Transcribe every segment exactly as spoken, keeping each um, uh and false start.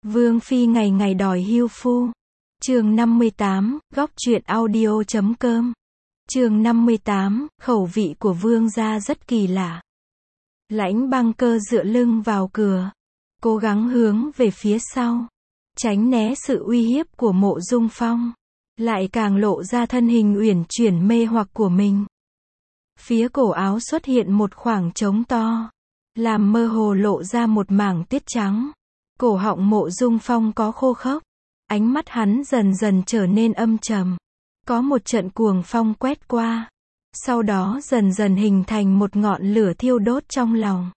Vương phi ngày ngày đòi hưu phu. Chương năm mươi tám, góc truyện audio chấm com. Chương năm mươi tám, khẩu vị của vương gia rất kỳ lạ. Lãnh Băng Cơ dựa lưng vào cửa, cố gắng hướng về phía sau, tránh né sự uy hiếp của Mộ Dung Phong, lại càng lộ ra thân hình uyển chuyển mê hoặc của mình. Phía cổ áo xuất hiện một khoảng trống to, làm mơ hồ lộ ra một mảng tuyết trắng. Cổ họng Mộ Dung Phong có khô khốc, ánh mắt hắn dần dần trở nên âm trầm. Có một trận cuồng phong quét qua, sau đó dần dần hình thành một ngọn lửa thiêu đốt trong lòng.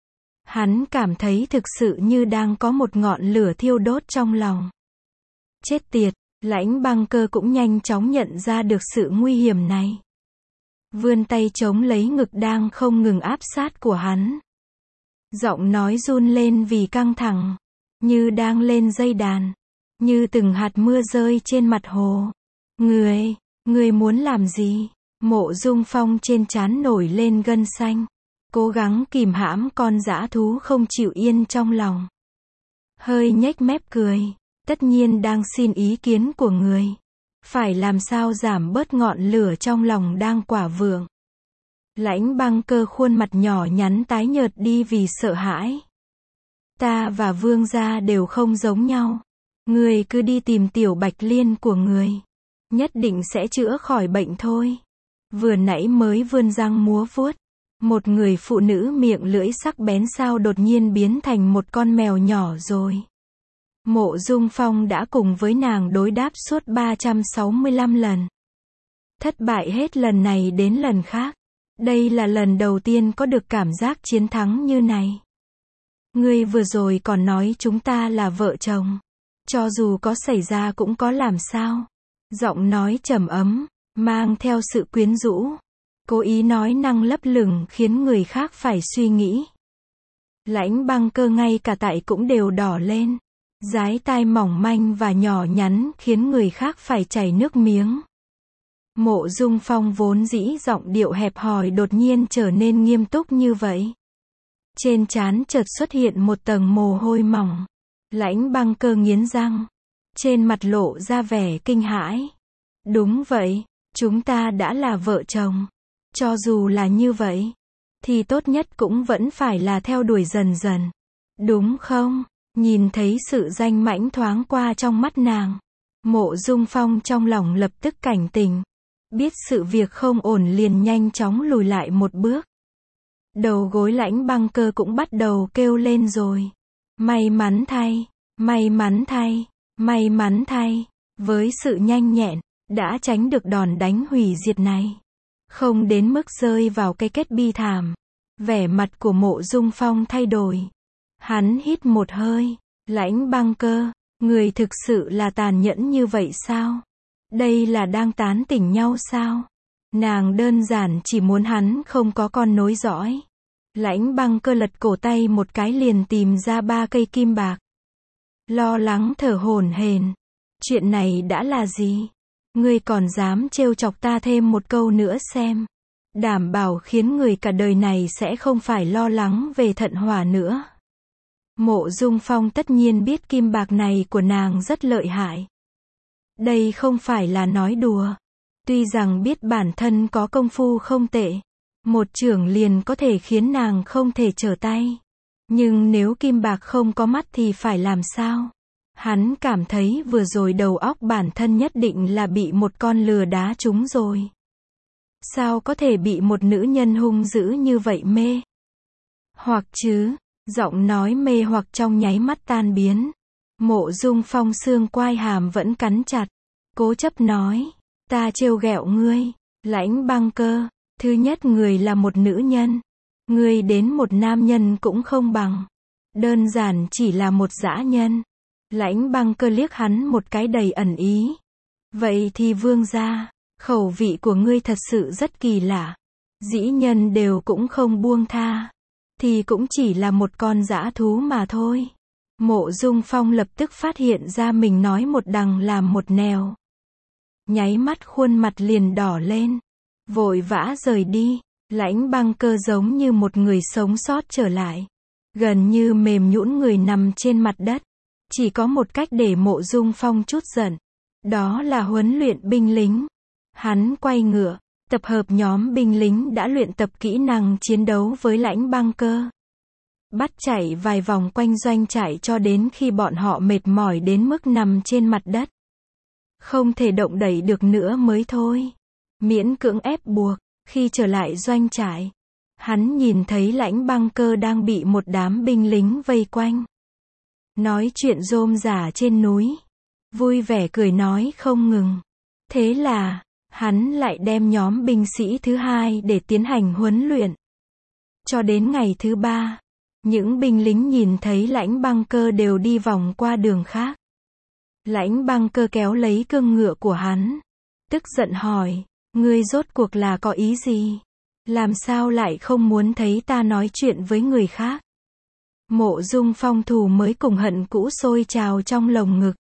Hắn cảm thấy thực sự như đang có một ngọn lửa thiêu đốt trong lòng. Chết tiệt, Lãnh Băng Cơ cũng nhanh chóng nhận ra được sự nguy hiểm này. Vươn tay chống lấy ngực đang không ngừng áp sát của hắn. Giọng nói run lên vì căng thẳng, như đang lên dây đàn, như từng hạt mưa rơi trên mặt hồ. Ngươi, ngươi muốn làm gì? Mộ Dung Phong trên trán nổi lên gân xanh, cố gắng kìm hãm con dã thú không chịu yên trong lòng. Hơi nhếch mép cười, tất nhiên đang xin ý kiến của người. Phải làm sao giảm bớt ngọn lửa trong lòng đang quả vượng. Lãnh Băng Cơ khuôn mặt nhỏ nhắn tái nhợt đi vì sợ hãi. Ta và vương gia đều không giống nhau. Người cứ đi tìm Tiểu Bạch Liên của người, nhất định sẽ chữa khỏi bệnh thôi. Vừa nãy mới vươn răng múa vuốt, một người phụ nữ miệng lưỡi sắc bén sao đột nhiên biến thành một con mèo nhỏ rồi. Mộ Dung Phong đã cùng với nàng đối đáp suốt ba trăm sáu mươi lăm lần. Thất bại hết lần này đến lần khác. Đây là lần đầu tiên có được cảm giác chiến thắng như này. Ngươi vừa rồi còn nói chúng ta là vợ chồng. Cho dù có xảy ra cũng có làm sao. Giọng nói trầm ấm, mang theo sự quyến rũ. Cố ý nói năng lấp lửng khiến người khác phải suy nghĩ. Lãnh Băng Cơ ngay cả tại cũng đều đỏ lên. Dái tai mỏng manh và nhỏ nhắn khiến người khác phải chảy nước miếng. Mộ Dung Phong vốn dĩ giọng điệu hẹp hòi đột nhiên trở nên nghiêm túc như vậy. Trên trán chợt xuất hiện một tầng mồ hôi mỏng. Lãnh Băng Cơ nghiến răng, trên mặt lộ ra vẻ kinh hãi. Đúng vậy, chúng ta đã là vợ chồng. Cho dù là như vậy, thì tốt nhất cũng vẫn phải là theo đuổi dần dần. Đúng không? Nhìn thấy sự danh mãnh thoáng qua trong mắt nàng, Mộ Dung Phong trong lòng lập tức cảnh tỉnh. Biết sự việc không ổn liền nhanh chóng lùi lại một bước. Đầu gối Lãnh Băng Cơ cũng bắt đầu kêu lên rồi. May mắn thay, may mắn thay, may mắn thay. Với sự nhanh nhẹn, đã tránh được đòn đánh hủy diệt này. Không đến mức rơi vào cái kết bi thảm. Vẻ mặt của Mộ Dung Phong thay đổi. Hắn hít một hơi. Lãnh Băng Cơ, người thực sự là tàn nhẫn như vậy sao? Đây là đang tán tỉnh nhau sao? Nàng đơn giản chỉ muốn hắn không có con nối dõi. Lãnh Băng Cơ lật cổ tay một cái liền tìm ra ba cây kim bạc. Lo lắng thở hổn hển. Chuyện này đã là gì? Ngươi còn dám trêu chọc ta thêm một câu nữa xem. Đảm bảo khiến người cả đời này sẽ không phải lo lắng về thận hỏa nữa. Mộ Dung Phong tất nhiên biết kim bạc này của nàng rất lợi hại. Đây không phải là nói đùa. Tuy rằng biết bản thân có công phu không tệ, một chưởng liền có thể khiến nàng không thể trở tay. Nhưng nếu kim bạc không có mắt thì phải làm sao? Hắn cảm thấy vừa rồi đầu óc bản thân nhất định là bị một con lừa đá trúng rồi. Sao có thể bị một nữ nhân hung dữ như vậy mê? Hoặc chứ, giọng nói mê hoặc trong nháy mắt tan biến. Mộ Dung Phong xương quai hàm vẫn cắn chặt, cố chấp nói, ta trêu ghẹo ngươi, Lãnh Băng Cơ, thứ nhất người là một nữ nhân, ngươi đến một nam nhân cũng không bằng, đơn giản chỉ là một dã nhân. Lãnh Băng Cơ liếc hắn một cái đầy ẩn ý. Vậy thì vương gia, khẩu vị của ngươi thật sự rất kỳ lạ. Dĩ nhân đều cũng không buông tha, thì cũng chỉ là một con dã thú mà thôi. Mộ Dung Phong lập tức phát hiện ra mình nói một đằng làm một nẻo. Nháy mắt khuôn mặt liền đỏ lên, vội vã rời đi. Lãnh Băng Cơ giống như một người sống sót trở lại, gần như mềm nhũn người nằm trên mặt đất. Chỉ có một cách để Mộ Dung Phong trút giận. Đó là huấn luyện binh lính. Hắn quay ngựa, tập hợp nhóm binh lính đã luyện tập kỹ năng chiến đấu với Lãnh Băng Cơ. Bắt chạy vài vòng quanh doanh trại cho đến khi bọn họ mệt mỏi đến mức nằm trên mặt đất. Không thể động đậy được nữa mới thôi. Miễn cưỡng ép buộc, khi trở lại doanh trại, hắn nhìn thấy Lãnh Băng Cơ đang bị một đám binh lính vây quanh. Nói chuyện rôm rả trên núi. Vui vẻ cười nói không ngừng. Thế là, hắn lại đem nhóm binh sĩ thứ hai để tiến hành huấn luyện. Cho đến ngày thứ ba, những binh lính nhìn thấy Lãnh Băng Cơ đều đi vòng qua đường khác. Lãnh Băng Cơ kéo lấy cương ngựa của hắn. Tức giận hỏi, ngươi rốt cuộc là có ý gì? Làm sao lại không muốn thấy ta nói chuyện với người khác? Mộ Dung Phong thù mới cùng hận cũ sôi trào trong lồng ngực.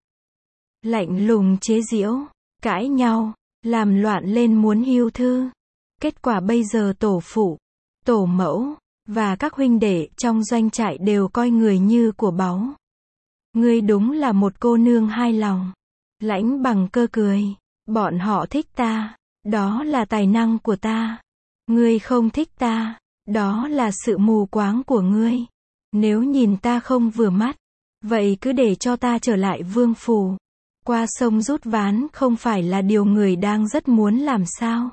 Lạnh lùng chế giễu, cãi nhau, làm loạn lên muốn hiêu thư. Kết quả bây giờ tổ phụ, tổ mẫu, và các huynh đệ trong doanh trại đều coi người như của báu. Ngươi đúng là một cô nương hai lòng. Lãnh Bằng Cơ cười, bọn họ thích ta, đó là tài năng của ta. Ngươi không thích ta, đó là sự mù quáng của ngươi. Nếu nhìn ta không vừa mắt, vậy cứ để cho ta trở lại vương phủ. Qua sông rút ván không phải là điều người đang rất muốn làm sao?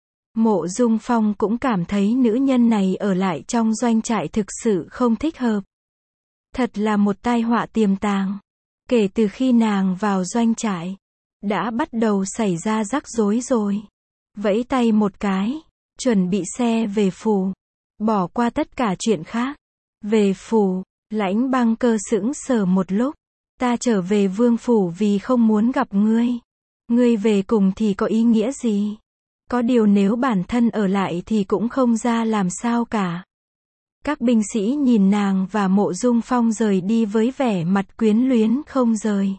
Mộ Dung Phong cũng cảm thấy nữ nhân này ở lại trong doanh trại thực sự không thích hợp. Thật là một tai họa tiềm tàng. Kể từ khi nàng vào doanh trại, đã bắt đầu xảy ra rắc rối rồi. Vẫy tay một cái, chuẩn bị xe về phủ. Bỏ qua tất cả chuyện khác. Về phủ, Lãnh Băng Cơ sững sờ một lúc. Ta trở về vương phủ vì không muốn gặp ngươi. Ngươi về cùng thì có ý nghĩa gì? Có điều nếu bản thân ở lại thì cũng không ra làm sao cả. Các binh sĩ nhìn nàng và Mộ Dung Phong rời đi với vẻ mặt quyến luyến không rời.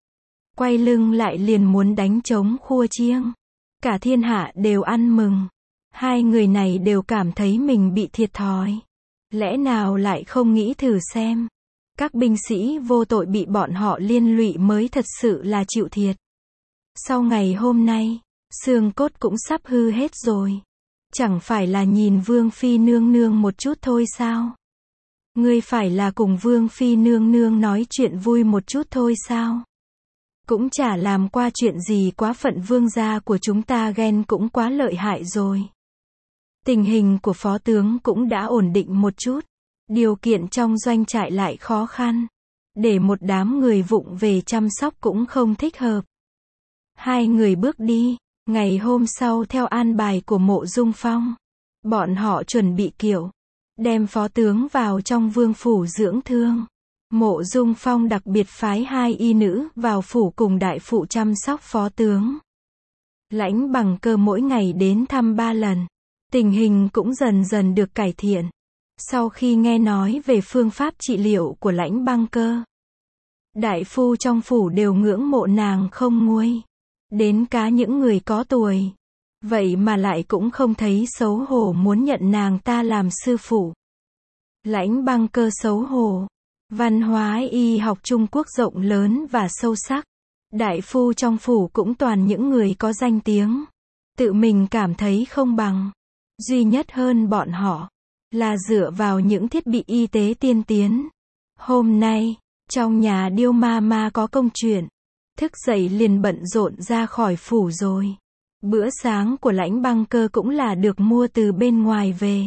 Quay lưng lại liền muốn đánh trống khua chiêng. Cả thiên hạ đều ăn mừng. Hai người này đều cảm thấy mình bị thiệt thòi. Lẽ nào lại không nghĩ thử xem. Các binh sĩ vô tội bị bọn họ liên lụy mới thật sự là chịu thiệt. Sau ngày hôm nay, xương cốt cũng sắp hư hết rồi. Chẳng phải là nhìn Vương Phi nương nương một chút thôi sao? Ngươi phải là cùng Vương Phi nương nương nói chuyện vui một chút thôi sao? Cũng chả làm qua chuyện gì quá phận, vương gia của chúng ta ghen cũng quá lợi hại rồi. Tình hình của phó tướng cũng đã ổn định một chút. Điều kiện trong doanh trại lại khó khăn. Để một đám người vụng về chăm sóc cũng không thích hợp. Hai người bước đi. Ngày hôm sau theo an bài của Mộ Dung Phong, bọn họ chuẩn bị kiệu, đem phó tướng vào trong vương phủ dưỡng thương. Mộ Dung Phong đặc biệt phái hai y nữ vào phủ cùng đại phụ chăm sóc phó tướng. Lãnh Bằng Cơ mỗi ngày đến thăm ba lần. Tình hình cũng dần dần được cải thiện. Sau khi nghe nói về phương pháp trị liệu của Lãnh Băng Cơ, đại phu trong phủ đều ngưỡng mộ nàng không nguôi. Đến cả những người có tuổi. Vậy mà lại cũng không thấy xấu hổ muốn nhận nàng ta làm sư phụ. Lãnh Băng Cơ xấu hổ. Văn hóa y học Trung Quốc rộng lớn và sâu sắc. Đại phu trong phủ cũng toàn những người có danh tiếng. Tự mình cảm thấy không bằng. Duy nhất hơn bọn họ là dựa vào những thiết bị y tế tiên tiến. Hôm nay, trong nhà Điêu Ma Ma có công chuyện. Thức dậy liền bận rộn ra khỏi phủ rồi. Bữa sáng của Lãnh Băng Cơ cũng là được mua từ bên ngoài về.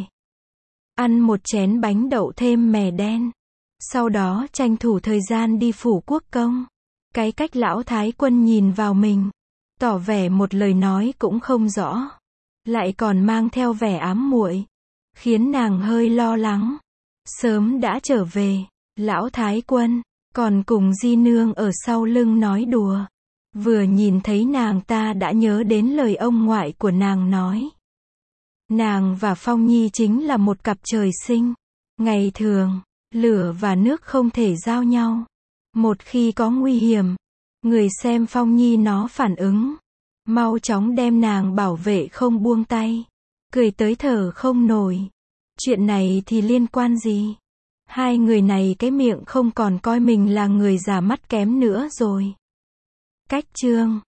Ăn một chén bánh đậu thêm mè đen. Sau đó tranh thủ thời gian đi phủ quốc công. Cái cách lão thái quân nhìn vào mình, tỏ vẻ một lời nói cũng không rõ. Lại còn mang theo vẻ ám muội, khiến nàng hơi lo lắng. Sớm đã trở về, lão thái quân còn cùng di nương ở sau lưng nói đùa. Vừa nhìn thấy nàng ta đã nhớ đến lời ông ngoại của nàng nói. Nàng và Phong Nhi chính là một cặp trời sinh. Ngày thường, lửa và nước không thể giao nhau. Một khi có nguy hiểm, người xem Phong Nhi nó phản ứng. Mau chóng đem nàng bảo vệ không buông tay. Cười tới thở không nổi. Chuyện này thì liên quan gì? Hai người này cái miệng không còn coi mình là người già mắt kém nữa rồi. Cách chương